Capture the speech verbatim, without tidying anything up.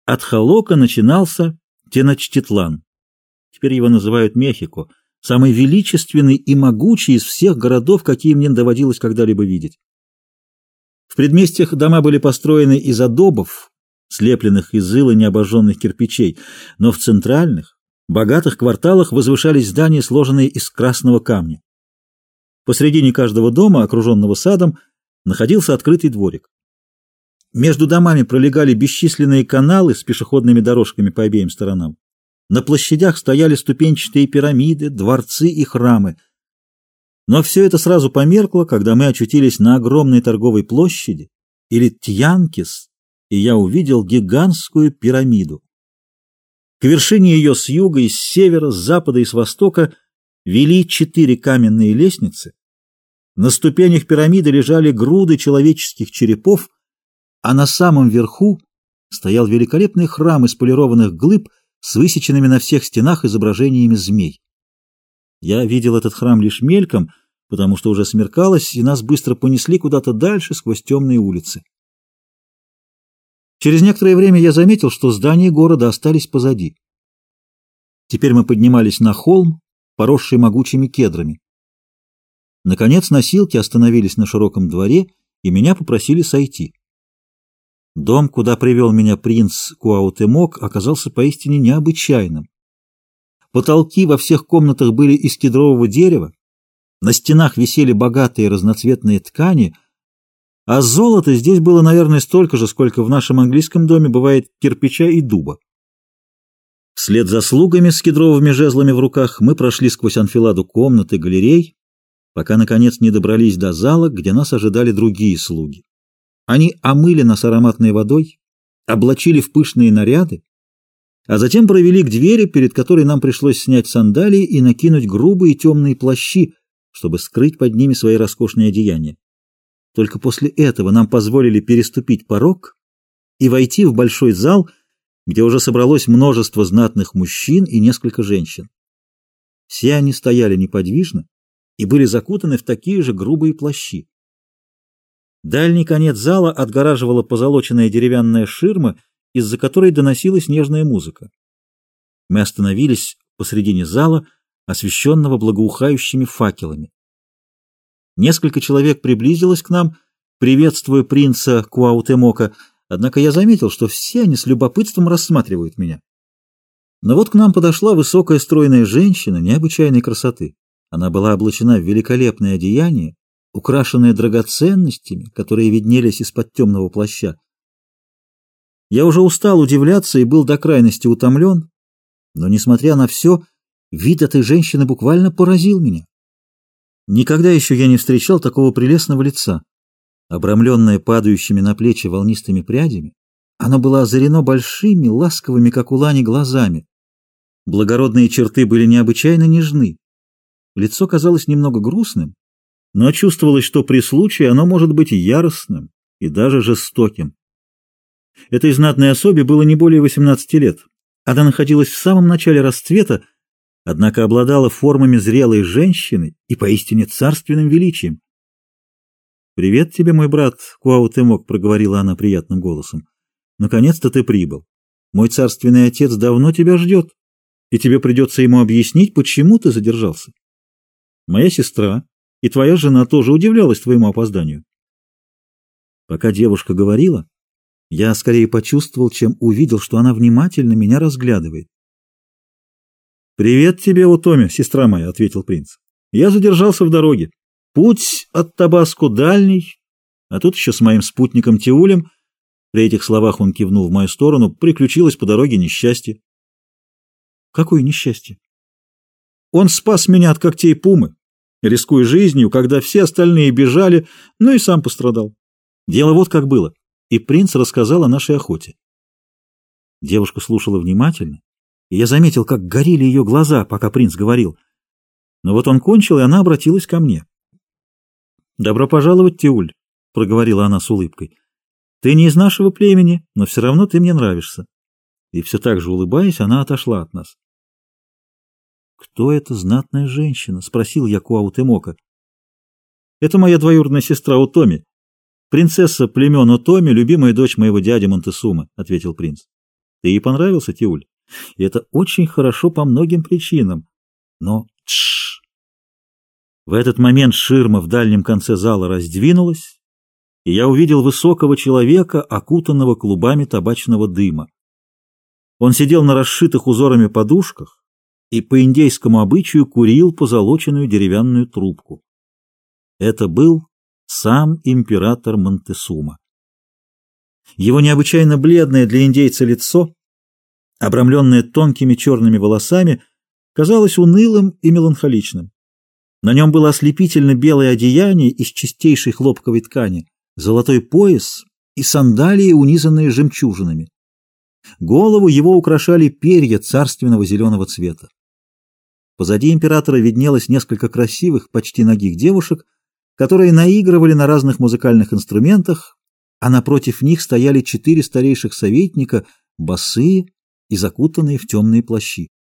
От Холока начинался Теночтитлан. Теперь его называют Мехико, самый величественный и могучий из всех городов, какие мне доводилось когда-либо видеть. В предместьях дома были построены из адобов, слепленных из ила необожженных кирпичей, но в центральных, богатых кварталах возвышались здания, сложенные из красного камня. Посредине каждого дома, окруженного садом, находился открытый дворик. Между домами пролегали бесчисленные каналы с пешеходными дорожками по обеим сторонам. На площадях стояли ступенчатые пирамиды, дворцы и храмы. Но все это сразу померкло, когда мы очутились на огромной торговой площади, или Тьянкис, и я увидел гигантскую пирамиду. К вершине ее с юга и с севера, с запада и с востока вели четыре каменные лестницы. На ступенях пирамиды лежали груды человеческих черепов, а на самом верху стоял великолепный храм из полированных глыб с высеченными на всех стенах изображениями змей. Я видел этот храм лишь мельком, потому что уже смеркалось, и нас быстро понесли куда-то дальше сквозь темные улицы. Через некоторое время я заметил, что здания города остались позади. Теперь мы поднимались на холм, поросший могучими кедрами. Наконец носилки остановились на широком дворе, и меня попросили сойти. Дом, куда привел меня принц Куаутемок, оказался поистине необычайным. Потолки во всех комнатах были из кедрового дерева, на стенах висели богатые разноцветные ткани, а золота здесь было, наверное, столько же, сколько в нашем английском доме бывает кирпича и дуба. Вслед за слугами с кедровыми жезлами в руках мы прошли сквозь анфиладу комнат и галерей, пока, наконец, не добрались до зала, где нас ожидали другие слуги. Они омыли нас ароматной водой, облачили в пышные наряды, а затем провели к двери, перед которой нам пришлось снять сандалии и накинуть грубые темные плащи, чтобы скрыть под ними свои роскошные одеяния. Только после этого нам позволили переступить порог и войти в большой зал, где уже собралось множество знатных мужчин и несколько женщин. Все они стояли неподвижно и были закутаны в такие же грубые плащи. Дальний конец зала отгораживала позолоченная деревянная ширма, из-за которой доносилась нежная музыка. Мы остановились посредине зала, освещенного благоухающими факелами. Несколько человек приблизилось к нам, приветствуя принца Куаутемока, однако я заметил, что все они с любопытством рассматривают меня. Но вот к нам подошла высокая стройная женщина необычайной красоты. Она была облачена в великолепное одеяние, украшенное драгоценностями, которые виднелись из-под темного плаща. Я уже устал удивляться и был до крайности утомлен, но, несмотря на все, вид этой женщины буквально поразил меня. Никогда еще я не встречал такого прелестного лица. Обрамленное падающими на плечи волнистыми прядями, оно было озарено большими, ласковыми, как у лани, глазами. Благородные черты были необычайно нежны. Лицо казалось немного грустным, но чувствовалось, что при случае оно может быть яростным и даже жестоким. Этой знатной особе было не более восемнадцати лет. Она находилась в самом начале расцвета, однако обладала формами зрелой женщины и поистине царственным величием. «Привет тебе, мой брат Куаутемок», — проговорила она приятным голосом. «Наконец-то ты прибыл. Мой царственный отец давно тебя ждет, и тебе придется ему объяснить, почему ты задержался. Моя сестра и твоя жена тоже удивлялась твоему опозданию». Пока девушка говорила, я скорее почувствовал, чем увидел, что она внимательно меня разглядывает. «Привет тебе, Утоми, сестра моя», — ответил принц. «Я задержался в дороге. Путь от Табаско дальний, а тут еще с моим спутником Тиулем». При этих словах он кивнул в мою сторону. «Приключилось по дороге несчастье». «Какое несчастье?» «Он спас меня от когтей пумы, рискуя жизнью, когда все остальные бежали, но и сам пострадал. Дело вот как было». И принц рассказал о нашей охоте. Девушка слушала внимательно, и я заметил, как горели ее глаза, пока принц говорил. Но вот он кончил, и она обратилась ко мне. «Добро пожаловать, Тиуль», — проговорила она с улыбкой. «Ты не из нашего племени, но все равно ты мне нравишься». И все так же улыбаясь, она отошла от нас. «Кто эта знатная женщина?» — спросил я Куаутемока. «Это моя двоюродная сестра Утоми. «Принцесса племен Утоми, любимая дочь моего дяди Монтесумы», — ответил принц. Ты ей понравился, Тиуль? И это очень хорошо по многим причинам. Но тш! В этот момент ширма в дальнем конце зала раздвинулась, и я увидел высокого человека, окутанного клубами табачного дыма. Он сидел на расшитых узорами подушках и по индейскому обычаю курил позолоченную деревянную трубку. Это был сам император Монтесума. Его необычайно бледное для индейца лицо, обрамленное тонкими черными волосами, казалось унылым и меланхоличным. На нем было ослепительно белое одеяние из чистейшей хлопковой ткани, золотой пояс и сандалии, унизанные жемчужинами. Голову его украшали перья царственного зеленого цвета. Позади императора виднелось несколько красивых, почти нагих девушек, которые наигрывали на разных музыкальных инструментах, а напротив них стояли четыре старейших советника, босые и закутанные в темные плащи.